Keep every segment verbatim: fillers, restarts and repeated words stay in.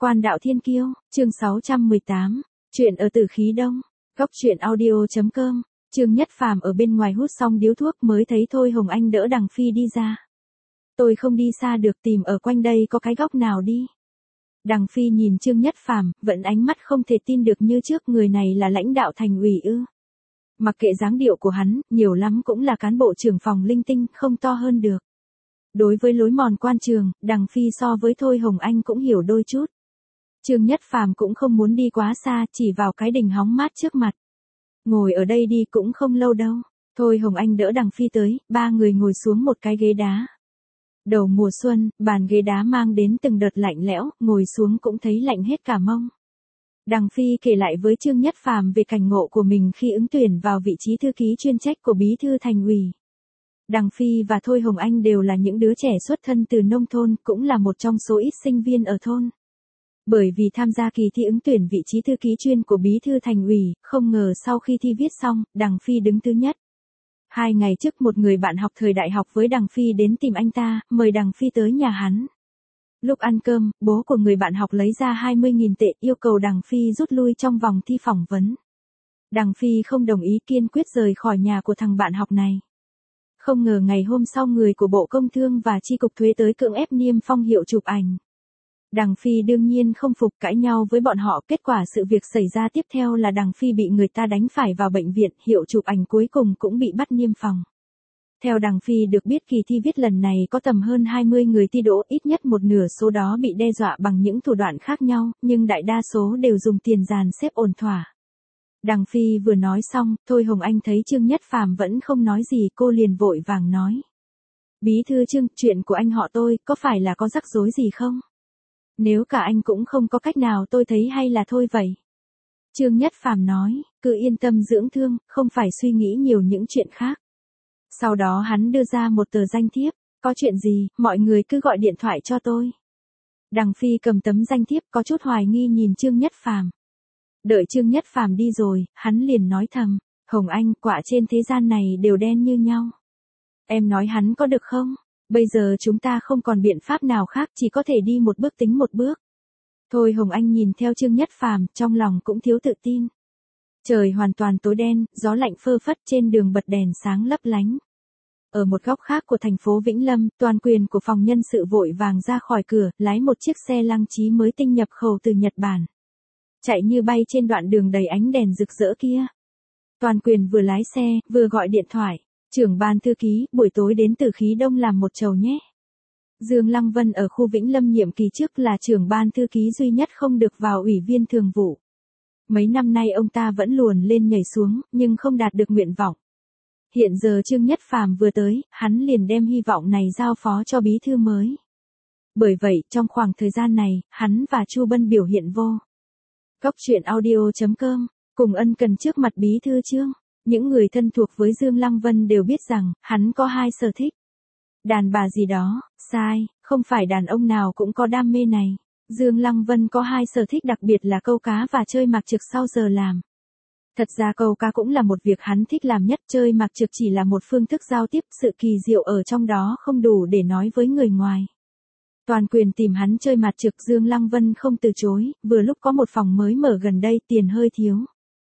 Quan đạo thiên kiêu, chương sáu trăm mười tám, chuyện ở Tử Khí Đông, góc truyện audio.com, Trương Nhất Phàm ở bên ngoài hút xong điếu thuốc mới thấy Thôi Hồng Anh đỡ Đằng Phi đi ra. Tôi không đi xa được, tìm ở quanh đây có cái góc nào đi. Đằng Phi nhìn Trương Nhất Phàm, vẫn ánh mắt không thể tin được như trước, người này là lãnh đạo thành ủy ư. Mặc kệ dáng điệu của hắn, nhiều lắm cũng là cán bộ trưởng phòng linh tinh, không to hơn được. Đối với lối mòn quan trường, Đằng Phi so với Thôi Hồng Anh cũng hiểu đôi chút. Trương Nhất Phàm cũng không muốn đi quá xa, chỉ vào cái đình hóng mát trước mặt. Ngồi ở đây đi cũng không lâu đâu. Thôi Hồng Anh đỡ Đằng Phi tới, ba người ngồi xuống một cái ghế đá. Đầu mùa xuân, bàn ghế đá mang đến từng đợt lạnh lẽo, ngồi xuống cũng thấy lạnh hết cả mông. Đằng Phi kể lại với Trương Nhất Phàm về cảnh ngộ của mình khi ứng tuyển vào vị trí thư ký chuyên trách của bí thư thành ủy. Đằng Phi và Thôi Hồng Anh đều là những đứa trẻ xuất thân từ nông thôn, cũng là một trong số ít sinh viên ở thôn. Bởi vì tham gia kỳ thi ứng tuyển vị trí thư ký chuyên của bí thư thành ủy, không ngờ sau khi thi viết xong, Đằng Phi đứng thứ nhất. Hai ngày trước một người bạn học thời đại học với Đằng Phi đến tìm anh ta, mời Đằng Phi tới nhà hắn. Lúc ăn cơm, bố của người bạn học lấy ra hai mươi nghìn tệ yêu cầu Đằng Phi rút lui trong vòng thi phỏng vấn. Đằng Phi không đồng ý, kiên quyết rời khỏi nhà của thằng bạn học này. Không ngờ ngày hôm sau người của Bộ Công Thương và Chi cục Thuế tới cưỡng ép niêm phong hiệu chụp ảnh. Đằng Phi đương nhiên không phục, cãi nhau với bọn họ, kết quả sự việc xảy ra tiếp theo là Đằng Phi bị người ta đánh phải vào bệnh viện, hiệu chụp ảnh cuối cùng cũng bị bắt niêm phong. Theo Đằng Phi được biết, kỳ thi viết lần này có tầm hơn hai mươi người thi đỗ, ít nhất một nửa số đó bị đe dọa bằng những thủ đoạn khác nhau, nhưng đại đa số đều dùng tiền dàn xếp ổn thỏa. Đằng Phi vừa nói xong, Thôi Hồng Anh thấy Trương Nhất Phàm vẫn không nói gì, cô liền vội vàng nói. Bí thư Trương, chuyện của anh họ tôi, có phải là có rắc rối gì không? Nếu cả anh cũng không có cách nào, tôi thấy hay là thôi vậy. Trương Nhất Phàm nói, cứ yên tâm dưỡng thương, không phải suy nghĩ nhiều những chuyện khác. Sau đó hắn đưa ra một tờ danh thiếp, có chuyện gì, mọi người cứ gọi điện thoại cho tôi. Đằng Phi cầm tấm danh thiếp có chút hoài nghi nhìn Trương Nhất Phàm. Đợi Trương Nhất Phàm đi rồi, hắn liền nói thầm, Hồng Anh, quả trên thế gian này đều đen như nhau. Em nói hắn có được không? Bây giờ chúng ta không còn biện pháp nào khác, chỉ có thể đi một bước tính một bước. Thôi Hồng Anh nhìn theo Trương Nhất Phàm, trong lòng cũng thiếu tự tin. Trời hoàn toàn tối đen, gió lạnh phơ phất, trên đường bật đèn sáng lấp lánh. Ở một góc khác của thành phố Vĩnh Lâm, toàn quyền của phòng nhân sự vội vàng ra khỏi cửa, lái một chiếc xe lăng trí mới tinh nhập khẩu từ Nhật Bản. Chạy như bay trên đoạn đường đầy ánh đèn rực rỡ kia. Toàn quyền vừa lái xe, vừa gọi điện thoại. Trưởng ban thư ký, buổi tối đến Tử Khí Đông làm một chầu nhé. Dương Lăng Vân ở khu Vĩnh Lâm nhiệm kỳ trước là trưởng ban thư ký duy nhất không được vào ủy viên thường vụ. Mấy năm nay ông ta vẫn luồn lên nhảy xuống, nhưng không đạt được nguyện vọng. Hiện giờ Trương Nhất Phàm vừa tới, hắn liền đem hy vọng này giao phó cho bí thư mới. Bởi vậy, trong khoảng thời gian này, hắn và Chu Bân biểu hiện vô. Góc truyện audio.com, cùng ân cần trước mặt bí thư Trương. Những người thân thuộc với Dương Lăng Vân đều biết rằng, hắn có hai sở thích. Đàn bà gì đó, sai, không phải đàn ông nào cũng có đam mê này. Dương Lăng Vân có hai sở thích đặc biệt là câu cá và chơi mạc trực sau giờ làm. Thật ra câu cá cũng là một việc hắn thích làm nhất, chơi mạc trực chỉ là một phương thức giao tiếp, sự kỳ diệu ở trong đó không đủ để nói với người ngoài. Toàn quyền tìm hắn chơi mạc trực, Dương Lăng Vân không từ chối, vừa lúc có một phòng mới mở gần đây, tiền hơi thiếu.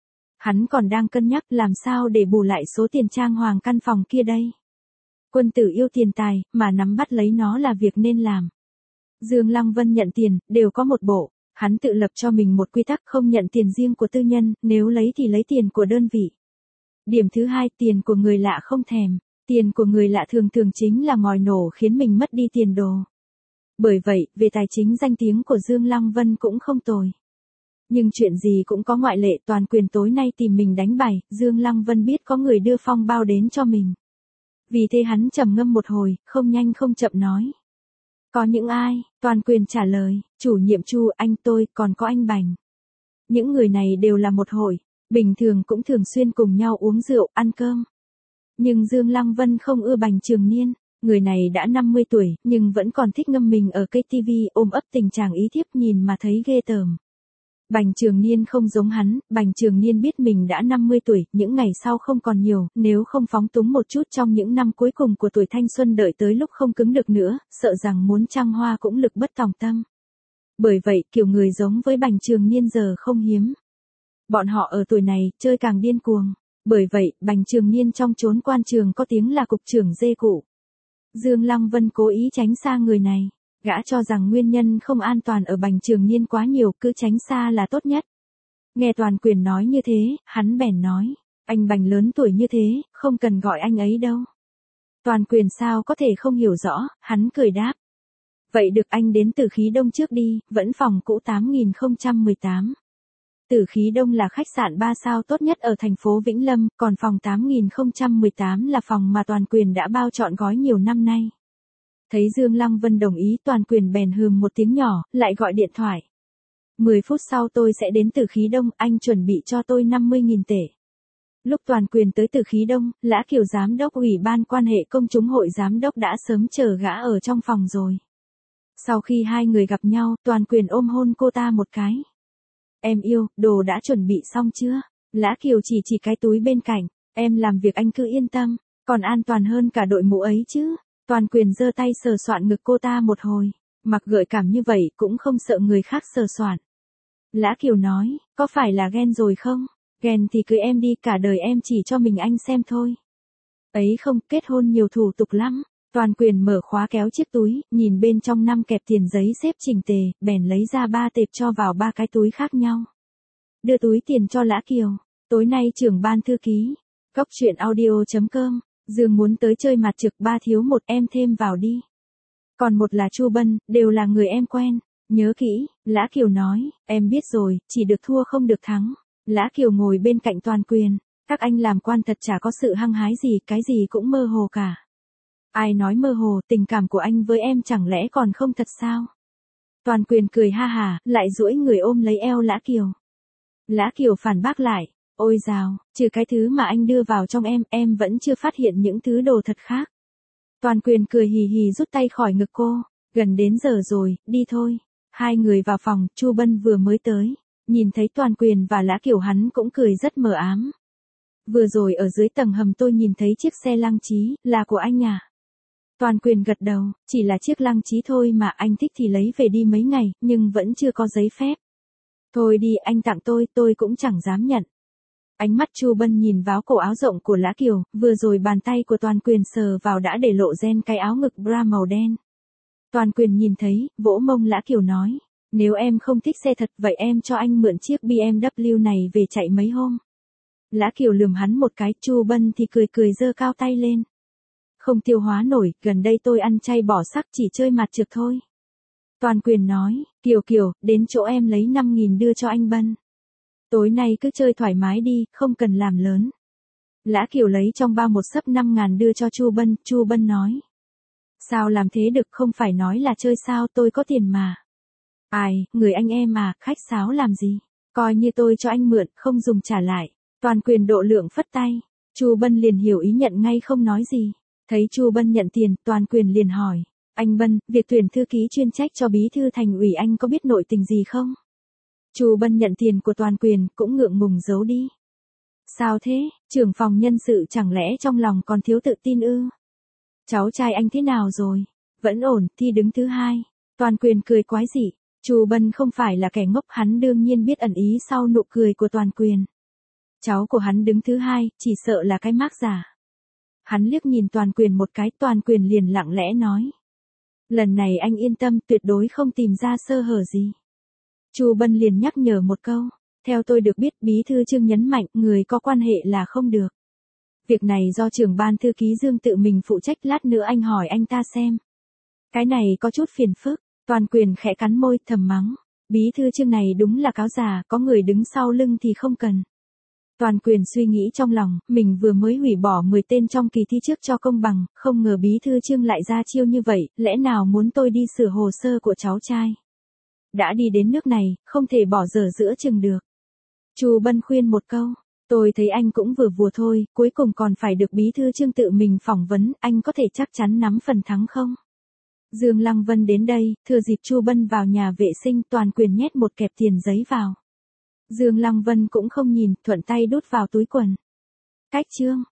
Hắn còn đang cân nhắc làm sao để bù lại số tiền trang hoàng căn phòng kia đây. Quân tử yêu tiền tài, mà nắm bắt lấy nó là việc nên làm. Dương Lăng Vân nhận tiền, đều có một bộ. Hắn tự lập cho mình một quy tắc không nhận tiền riêng của tư nhân, nếu lấy thì lấy tiền của đơn vị. Điểm thứ hai, tiền của người lạ không thèm. Tiền của người lạ thường thường chính là ngòi nổ khiến mình mất đi tiền đồ. Bởi vậy, về tài chính danh tiếng của Dương Lăng Vân cũng không tồi. Nhưng chuyện gì cũng có ngoại lệ, toàn quyền tối nay tìm mình đánh bài, Dương Lăng Vân biết có người đưa phong bao đến cho mình. Vì thế hắn trầm ngâm một hồi, không nhanh không chậm nói. Có những ai? Toàn quyền trả lời, chủ nhiệm Chu, anh tôi, còn có anh Bành. Những người này đều là một hội, bình thường cũng thường xuyên cùng nhau uống rượu, ăn cơm. Nhưng Dương Lăng Vân không ưa Bành Trường Niên, người này đã năm mươi tuổi, nhưng vẫn còn thích ngâm mình ở cây tivi, ôm ấp tình chàng ý thiếp, nhìn mà thấy ghê tởm. Bành Trường Niên không giống hắn, Bành Trường Niên biết mình đã năm mươi tuổi, những ngày sau không còn nhiều, nếu không phóng túng một chút trong những năm cuối cùng của tuổi thanh xuân, đợi tới lúc không cứng được nữa, sợ rằng muốn trăng hoa cũng lực bất tòng tâm. Bởi vậy, kiểu người giống với Bành Trường Niên giờ không hiếm. Bọn họ ở tuổi này, chơi càng điên cuồng. Bởi vậy, Bành Trường Niên trong chốn quan trường có tiếng là cục trưởng dê cụ. Dương Lăng Vân cố ý tránh xa người này. Gã cho rằng nguyên nhân không an toàn ở Bành Trường Niên quá nhiều, cứ tránh xa là tốt nhất. Nghe Toàn Quyền nói như thế, hắn bèn nói. Anh Bành lớn tuổi như thế, không cần gọi anh ấy đâu. Toàn Quyền sao có thể không hiểu rõ, hắn cười đáp. Vậy được, anh đến Tử Khí Đông trước đi, vẫn phòng cũ tám nghìn không trăm mười tám. Tử Khí Đông là khách sạn ba sao tốt nhất ở thành phố Vĩnh Lâm, còn phòng tám nghìn không trăm mười tám là phòng mà Toàn Quyền đã bao trọn gói nhiều năm nay. Thấy Dương Lăng Vân đồng ý, Toàn Quyền bèn hừm một tiếng nhỏ, lại gọi điện thoại. mười phút sau tôi sẽ đến Tử Khí Đông, anh chuẩn bị cho tôi năm mươi nghìn tệ. Lúc Toàn Quyền tới Tử Khí Đông, Lã Kiều giám đốc Ủy ban quan hệ công chúng hội giám đốc đã sớm chờ gã ở trong phòng rồi. Sau khi hai người gặp nhau, Toàn Quyền ôm hôn cô ta một cái. Em yêu, đồ đã chuẩn bị xong chưa? Lã Kiều chỉ chỉ cái túi bên cạnh. Em làm việc anh cứ yên tâm, còn an toàn hơn cả đội mũ ấy chứ. Toàn Quyền giơ tay sờ soạn ngực cô ta một hồi. Mặc gợi cảm như vậy cũng không sợ người khác sờ soạn. Lã Kiều nói, có phải là ghen rồi không? Ghen thì cưới em đi, cả đời em chỉ cho mình anh xem thôi. Ấy không, kết hôn nhiều thủ tục lắm. Toàn Quyền mở khóa kéo chiếc túi, nhìn bên trong năm kẹp tiền giấy xếp chỉnh tề, bèn lấy ra ba tệp cho vào ba cái túi khác nhau. Đưa túi tiền cho Lã Kiều. Tối nay trưởng ban thư ký. Cóc truyện audio chấm com. Dương muốn tới chơi mặt trực, ba thiếu một, em thêm vào đi. Còn một là Chu Bân, đều là người em quen. Nhớ kỹ, Lã Kiều nói, em biết rồi, chỉ được thua không được thắng. Lã Kiều ngồi bên cạnh Toàn Quyền. Các anh làm quan thật chả có sự hăng hái gì, cái gì cũng mơ hồ cả. Ai nói mơ hồ, tình cảm của anh với em chẳng lẽ còn không thật sao? Toàn Quyền cười ha hà, lại duỗi người ôm lấy eo Lã Kiều. Lã Kiều phản bác lại, ôi dào, trừ cái thứ mà anh đưa vào trong em, em vẫn chưa phát hiện những thứ đồ thật khác. Toàn Quyền cười hì hì rút tay khỏi ngực cô, gần đến giờ rồi, đi thôi. Hai người vào phòng, Chu Bân vừa mới tới, nhìn thấy Toàn Quyền và Lã Kiều hắn cũng cười rất mờ ám. Vừa rồi ở dưới tầng hầm tôi nhìn thấy chiếc xe Lăng Trí, là của anh à? Toàn Quyền gật đầu, chỉ là chiếc Lăng Trí thôi mà, anh thích thì lấy về đi mấy ngày, nhưng vẫn chưa có giấy phép. Thôi đi, anh tặng tôi, tôi cũng chẳng dám nhận. Ánh mắt Chu Bân nhìn vào cổ áo rộng của Lã Kiều, vừa rồi bàn tay của Toàn Quyền sờ vào đã để lộ ren cái áo ngực bra màu đen. Toàn Quyền nhìn thấy, vỗ mông Lã Kiều nói, nếu em không thích xe thật vậy em cho anh mượn chiếc bê em vê này về chạy mấy hôm. Lã Kiều lườm hắn một cái, Chu Bân thì cười cười giơ cao tay lên. Không tiêu hóa nổi, gần đây tôi ăn chay bỏ sắc, chỉ chơi mặt trược thôi. Toàn Quyền nói, Kiều Kiều, đến chỗ em lấy năm nghìn đưa cho anh Bân. Tối nay cứ chơi thoải mái đi, không cần làm lớn. Lã Kiều lấy trong bao một xấp năm ngàn đưa cho Chu Bân, Chu Bân nói. Sao làm thế được, không phải nói là chơi sao, tôi có tiền mà. Ai, người anh em mà, khách sáo làm gì, coi như tôi cho anh mượn, không dùng trả lại. Toàn Quyền độ lượng phất tay, Chu Bân liền hiểu ý nhận ngay không nói gì. Thấy Chu Bân nhận tiền, Toàn Quyền liền hỏi, anh Bân, việc tuyển thư ký chuyên trách cho bí thư thành ủy anh có biết nội tình gì không? Chu Bân nhận tiền của Toàn Quyền, cũng ngượng ngùng giấu đi. Sao thế, trưởng phòng nhân sự chẳng lẽ trong lòng còn thiếu tự tin ư? Cháu trai anh thế nào rồi? Vẫn ổn, thi đứng thứ hai. Toàn Quyền cười quái dị. Chu Bân không phải là kẻ ngốc, hắn đương nhiên biết ẩn ý sau nụ cười của Toàn Quyền. Cháu của hắn đứng thứ hai, chỉ sợ là cái mác giả. Hắn liếc nhìn Toàn Quyền một cái, Toàn Quyền liền lặng lẽ nói. Lần này anh yên tâm, tuyệt đối không tìm ra sơ hở gì. Chu Bân liền nhắc nhở một câu. Theo tôi được biết, bí thư Trương nhấn mạnh, người có quan hệ là không được. Việc này do trưởng ban thư ký Dương tự mình phụ trách, lát nữa anh hỏi anh ta xem. Cái này có chút phiền phức. Toàn Quyền khẽ cắn môi, thầm mắng. Bí thư Trương này đúng là cáo già, có người đứng sau lưng thì không cần. Toàn Quyền suy nghĩ trong lòng, mình vừa mới hủy bỏ mười tên trong kỳ thi trước cho công bằng, không ngờ bí thư Trương lại ra chiêu như vậy, lẽ nào muốn tôi đi sửa hồ sơ của cháu trai. Đã đi đến nước này, không thể bỏ dở giữa chừng được. Chu Bân khuyên một câu, tôi thấy anh cũng vừa vừa thôi, cuối cùng còn phải được bí thư Trương tự mình phỏng vấn, anh có thể chắc chắn nắm phần thắng không? Dương Lăng Vân đến đây, thừa dịp Chu Bân vào nhà vệ sinh, Toàn Quyền nhét một kẹp tiền giấy vào. Dương Lăng Vân cũng không nhìn, thuận tay đút vào túi quần. Cách Trương,